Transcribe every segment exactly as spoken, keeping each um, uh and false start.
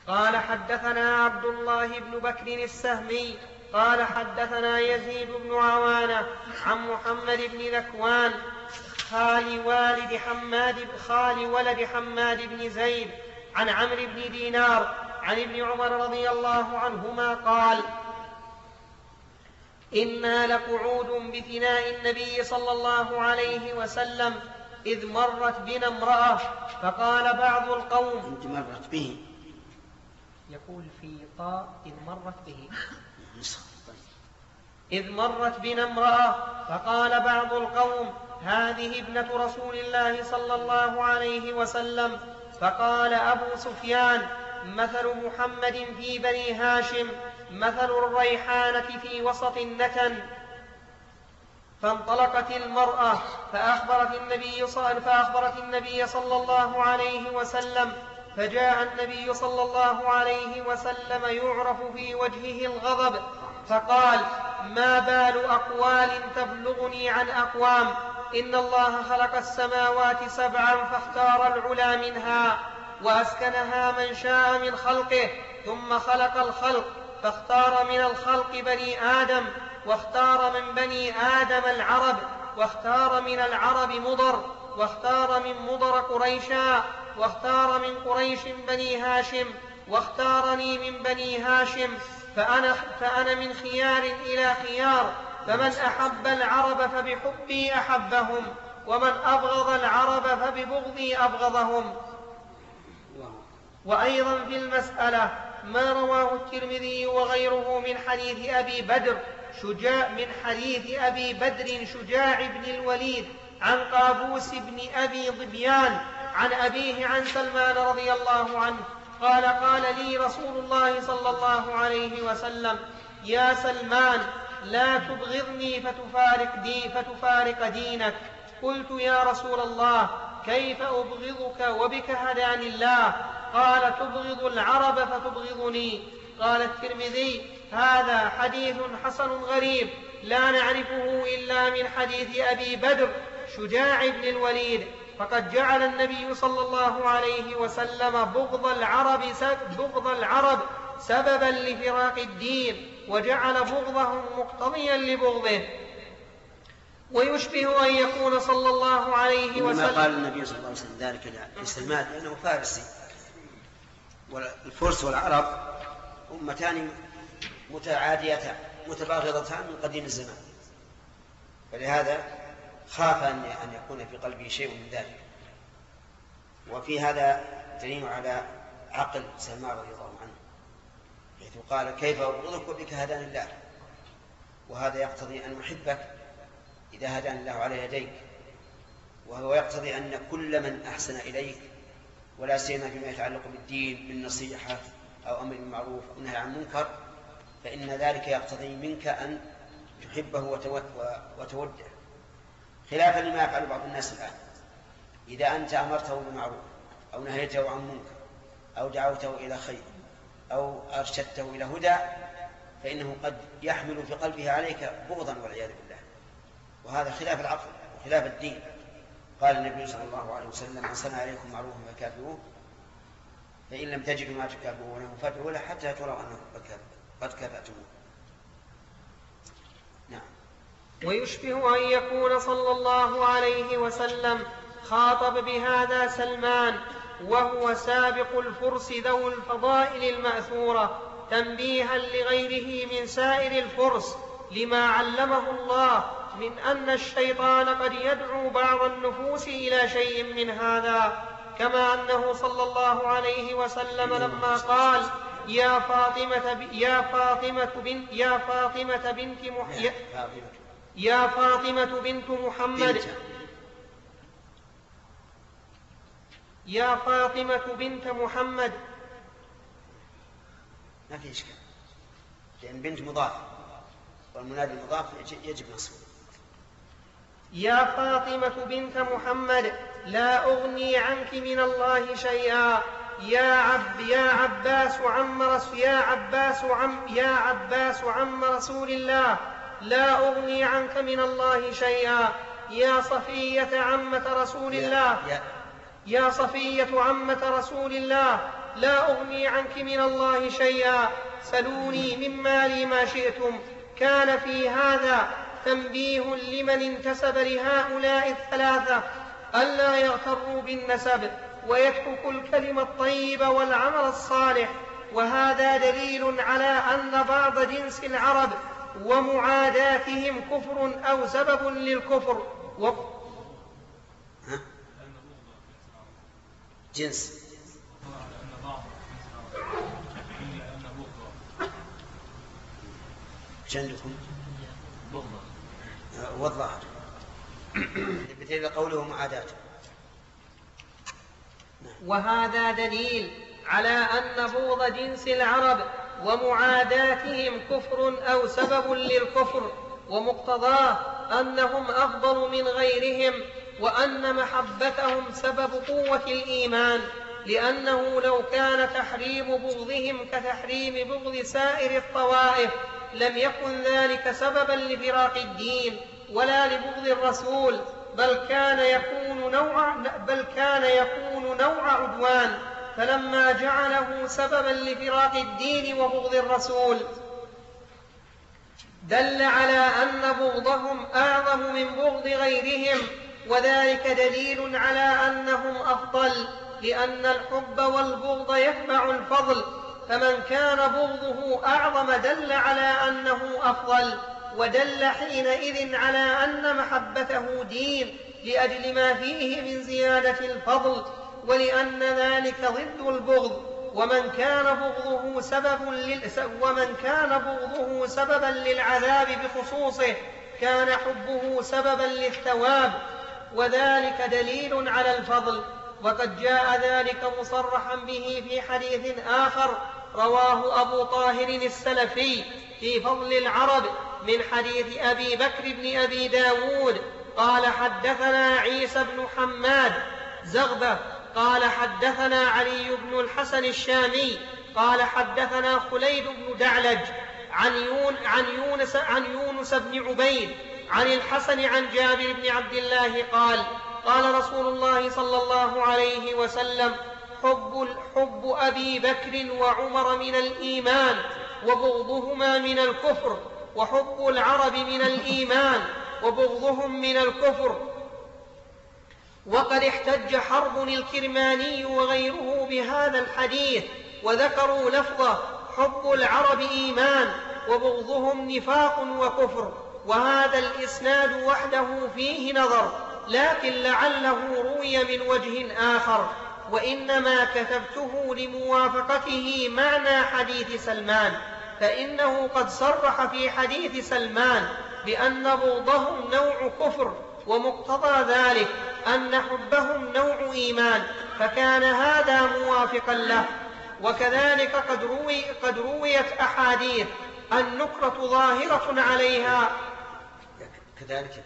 قال حدثنا عبد الله بن بكر السهمي قال حدثنا يزيد بن عوانة عن محمد بن ذكوان خال والد حماد خال ولد حماد بن زيد عن عمرو بن دينار عن ابن عمر رضي الله عنهما قال إنا لقعود بفناء النبي صلى الله عليه وسلم إذ مرت بنا امرأة فقال بعض القوم إذ مرت به يقول في طاء إذ مرت به إذ مرت بنا امرأة فقال بعض القوم هذه ابنة رسول الله صلى الله عليه وسلم. فقال أبو سفيان مثل محمد في بني هاشم مثل الريحانة في وسط النتن. فانطلقت المرأة فأخبرت النبي صلى, فأخبرت النبي صلى الله عليه وسلم فجاء النبي صلى الله عليه وسلم يعرف في وجهه الغضب فقال ما بال أقوال تبلغني عن أقوام إن الله خلق السماوات سبعا فاختار العلا منها وأسكنها من شاء من خلقه ثم خلق الخلق فاختار من الخلق بني آدم واختار من بني آدم العرب واختار من العرب مضر واختار من مضر قريشا واختار من قريش بني هاشم واختارني من بني هاشم فأنا, فأنا من خيار إلى خيار فمن أحب العرب فبحبي أحبهم ومن أبغض العرب فببغضي أبغضهم. وأيضا في المسألة ما رواه الترمذي وغيره من حديث أبي بدر شجاع من حديث أبي بدر شجاع بن الوليد عن قابوس بن أبي ظبيان عن أبيه عن سلمان رضي الله عنه قال قال لي رسول الله صلى الله عليه وسلم يا سلمان لا تبغضني فتفارق, دي فتفارق دينك. قلت يا رسول الله كيف أبغضك وبك هداني الله؟ قال تبغض العرب فتبغضني. قال الترمذي هذا حديث حسن غريب لا نعرفه إلا من حديث أبي بدر شجاع بن الوليد فقد جعل النبي صلى الله عليه وسلم بغض العرب, بغض العرب سببا لفراق الدين وجعل بغضهم مقتضيا لبغضه. ويشبه أن يكون صلى الله عليه وسلم إنما قال النبي صلى الله عليه وسلم ذلك لسلمان لأنه فارسي والفرس والعرب أمتان متعاديتان متباغضتان من قديم الزمان فلهذا خاف أن يكون في قلبه شيء من ذلك. وفي هذا دليل على عقل سلمان رضي الله عنه حيث قال كيف أبغضك وبك هداني الله وهذا يقتضي أن أحبك إذا هداني الله على يديك وهو يقتضي أن كل من أحسن إليك ولا سيما فيما يتعلق بالدين بالنصيحة أو أمر بالمعروف أو نهي عن منكر فإن ذلك يقتضي منك أن تحبه وتوده خلافا لما يفعل بعض الناس الآن. إذا أنت أمرته بمعروف أو نهيته عن منكر أو دعوته إلى خير أو أرشدته إلى هدى فإنه قد يحمل في قلبه عليك بغضا والعياذ بالله وهذا خلاف العقل وخلاف الدين. قال النبي صلى الله عليه وسلم من صنع عليكم معروفا فكافئوه فإن لم تجدوا ما تكافئونه فادعوا له حتى تروا أنه قد كافأتموه. نعم. ويشبه أن يكون صلى الله عليه وسلم خاطب بهذا سلمان وهو سابق الفرس ذو الفضائل المأثورة تنبيها لغيره من سائر الفرس لما علمه الله من أن الشيطان قد يدعو بعض النفوس إلى شيء من هذا كما أنه صلى الله عليه وسلم لما قال يا فاطمة يا فاطمة بنت يا فاطمة بنت محمد يا فاطمة بنت محمد يا فاطمة بنت محمد ما في إشكال لأن بنت مضاف والمنادي المضاف يجب نصبه. يا فاطمة بنت محمد لا أغني عنك من الله شيئا يا عب يا عباس عم رسول يا عباس عم يا عباس عم رسول الله لا أغني عنك من الله شيئا يا صفية عمة رسول الله يا صفية عمة رسول الله لا أغني عنك من الله شيئا، سلوني من مالي ما شئتم. كان في هذا تنبيه لمن انتسب لهؤلاء الثلاثة ألا يغتروا بالنسب ويتركوا الكلمة الطيب والعمل الصالح. وهذا دليل على أن بعض جنس العرب ومعاداتهم كفر أو سبب للكفر. و... جنس عندكم والظاهر مثل قوله معاداة. وهذا دليل على أن بغض جنس العرب ومعاداتهم كفر أو سبب للكفر، ومقتضاه أنهم أفضل من غيرهم، وأن محبتهم سبب قوة الإيمان، لأنه لو كان تحريم بغضهم كتحريم بغض سائر الطوائف لم يكن ذلك سببا لفراق الدين ولا لبغض الرسول، بل كان يكون نوع بل كان يكون نوع عدوان. فلما جعله سببا لفراق الدين وبغض الرسول دل على أن بغضهم أعظم من بغض غيرهم، وذلك دليل على أنهم أفضل، لأن الحب والبغض يتبع الفضل، فمن كان بغضه أعظم دل على أنه أفضل، ودل حينئذ على أن محبته دين لأجل ما فيه من زيادة الفضل، ولأن ذلك ضد البغض. ومن كان بغضه سبب لل... ومن كان بغضه سببا للعذاب بخصوصه كان حبه سببا للثواب، وذلك دليل على الفضل. وقد جاء ذلك مصرحا به في حديث آخر رواه أبو طاهر السلفي في فضل العرب من حديث أبي بكر بن أبي داود قال حدثنا عيسى بن حماد زغبة قال حدثنا علي بن الحسن الشامي قال حدثنا خليد بن دعلج عن, يون عن, يونس عن يونس بن عبيد عن الحسن عن جابر بن عبد الله قال قال رسول الله صلى الله عليه وسلم حب, حب أبي بكر وعمر من الإيمان وبغضهما من الكفر، وحب العرب من الإيمان وبغضهم من الكفر. وقد احتج حرب الكرماني وغيره بهذا الحديث وذكروا لفظه حب العرب إيمان وبغضهم نفاق وكفر، وهذا الإسناد وحده فيه نظر، لكن لعله روي من وجه آخر، وإنما كتبته لموافقته معنى حديث سلمان، فإنه قد صرح في حديث سلمان بأن بغضهم نوع كفر، ومقتضى ذلك أن حبهم نوع إيمان، فكان هذا موافقا له. وكذلك قد, روي قد رويت أحاديث النكرة ظاهرة عليها. كذلك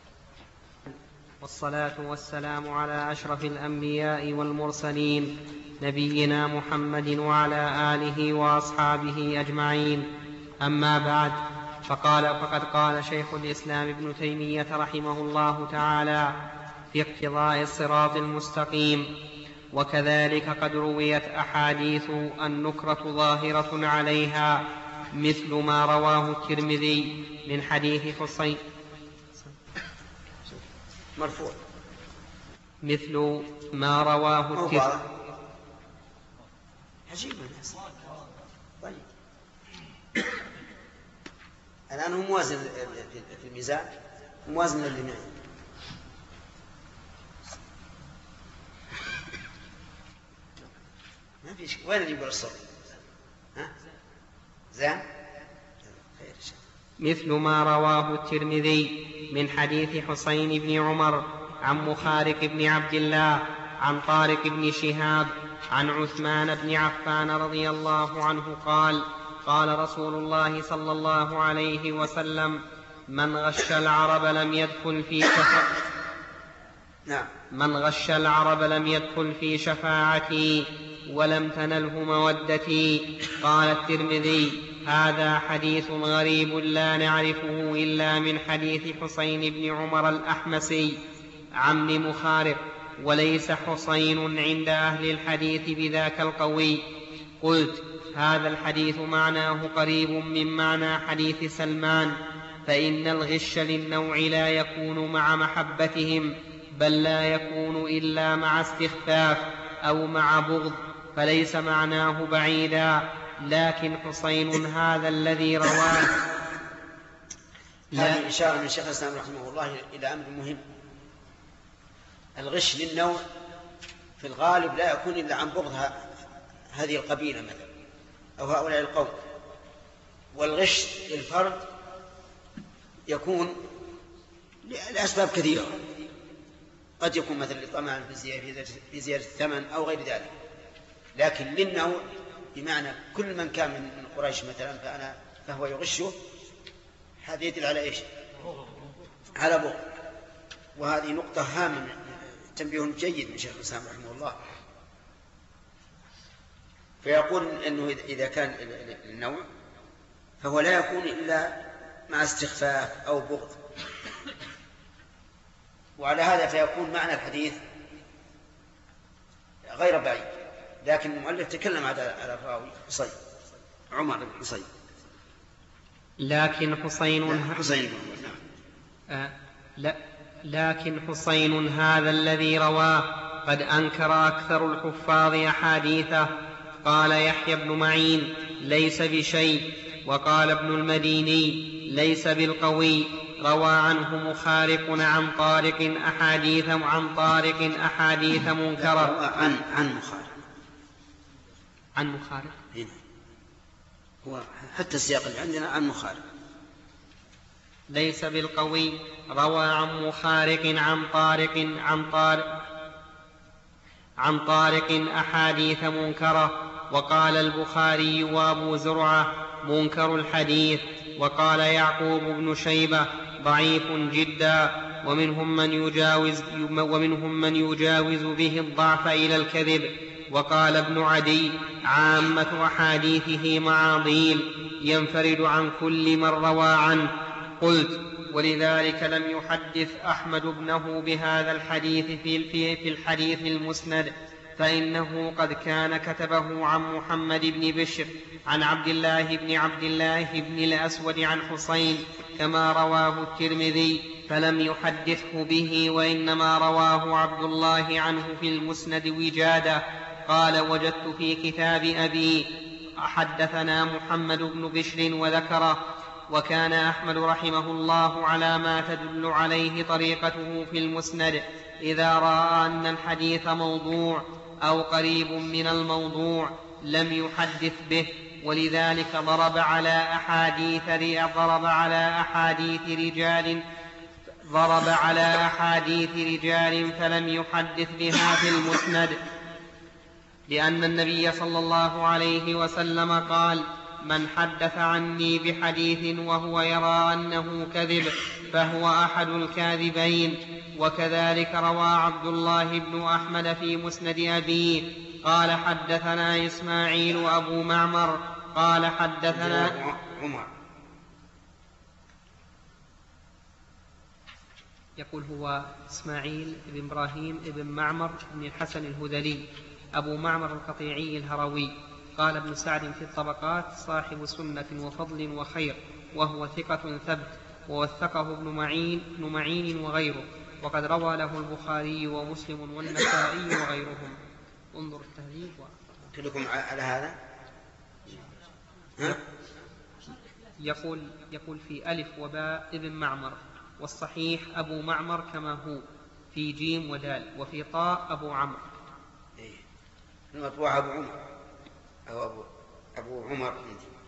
والصلاة والسلام على أشرف الأنبياء والمرسلين نبينا محمد وعلى آله وأصحابه أجمعين. أما بعد، فقال فقد قال شيخ الإسلام ابن تيمية رحمه الله تعالى في اقتضاء الصراط المستقيم: وكذلك قد رويت أحاديث النكرة ظاهرة عليها مثل ما رواه الترمذي من حديث حسين مرفوع مثل ما رواه الترمذي. عجيب الناس. طيب الآن هو موازن في الميزان، موازن للجميع. ما في شيء. وين اللي يقول الصوت؟ ها؟ زين؟ خير شيء. مثل ما رواه الترمذي من حديث حسين بن عمر عن مخارق بن عبد الله عن طارق بن شهاب عن عثمان بن عفان رضي الله عنه قال: قال رسول الله صلى الله عليه وسلم: من غش العرب لم يدخل في شفاعتي نعم. من غش العرب لم يدخل في شفاعتي ولم تنله مودتي. قال الترمذي: هذا حديث غريب لا نعرفه إلا من حديث حسين بن عمر الأحمسي عم مخارق وليس حصين عند أهل الحديث بذاك القوي. قلت: هذا الحديث معناه قريب من معنى حديث سلمان، فإن الغش للنوع لا يكون مع محبتهم، بل لا يكون إلا مع استخفاف أو مع بغض، فليس معناه بعيدا. لكن حسين هذا الذي رواه. هذه إشارة من شيخ الإسلام رحمه الله إلى أمر مهم. الغش للنوع في الغالب لا يكون إلا عن بغض هذه القبيلة مثلا أو هؤلاء القوم، والغش للفرد يكون لأسباب كثيرة، قد يكون مثلا لطمع في زيادة الثمن أو غير ذلك. لكن للنوع بمعنى كل من كان من قريش مثلا فأنا فهو يغشه، هذا يدل على إيش؟ على بغض. وهذه نقطة هامة، تنبيه جيد من شيخ الإسلام رحمه الله. فيقول أنه إذا كان النوع فهو لا يكون إلا مع استخفاف أو بغض، وعلى هذا فيكون معنى الحديث غير بعيد. لكن المؤلف تكلم على الراوي حسين، عمر بن حسين. لكن حسين حسين آه لا لكن حسين هذا الذي رواه قد أنكر أكثر الحفاظ أحاديثه. قال يحيى بن معين: ليس بشيء. وقال ابن المديني: ليس بالقوي. روى عنه مخارق عن طارق أحاديث عن طارق أحاديث منكرة. عن عن مخارق عن مخارق هنا هو حتى السياق اللي عندنا عن مخارق. ليس بالقوي. روى عن مخارق عن طارق عن طارق عن طارق أحاديث منكرة. وقال البخاري وأبو زرعة: منكر الحديث. وقال يعقوب بن شيبة: ضعيف جدا، ومنهم من يجاوز ومنهم من يجاوز به الضعف إلى الكذب. وقال ابن عدي: عامة أحاديثه معاضيل، ينفرد عن كل من روى عنه. قلت: ولذلك لم يحدث أحمد ابنه بهذا الحديث في في الحديث المسند، فإنه قد كان كتبه عن محمد بن بشر عن عبد الله بن عبد الله بن الأسود عن حسين كما رواه الترمذي، فلم يحدثه به، وإنما رواه عبد الله عنه في المسند وجادة. قال: وجدت في كتاب أبي حدثنا محمد بن بشر وذكره. وكان أحمد رحمه الله على ما تدل عليه طريقته في المسند إذا رأى أن الحديث موضوع أو قريب من الموضوع لم يحدث به، ولذلك ضرب على أحاديث ضرب على أحاديث رجال ضرب على أحاديث رجال فلم يحدث بها في المسند، لأن النبي صلى الله عليه وسلم قال: من حدث عني بحديث وهو يرى أنه كذب فهو أحد الكاذبين. وكذلك روى عبد الله بن أحمد في مسند أبيه قال: حدثنا إسماعيل أبو معمر قال حدثنا عمر. يقول هو إسماعيل بن إبراهيم بن معمر بن الحسن الهذلي أبو معمر القطيعي الهروي. قال ابن سعد في الطبقات: صاحب سنة وفضل وخير، وهو ثقة ثبت، ووثقه ابن معين, ابن معين وغيره، وقد روى له البخاري ومسلم والنسائي وغيرهم. انظر التهذيب. كلكم على هذا؟ ها؟ يقول, يقول في ألف وباء ابن معمر، والصحيح أبو معمر كما هو في جيم ودال، وفي طاء أبو عمرو. إيه. المطبوع أبو عمر أو أبو, أبو عمر عندي.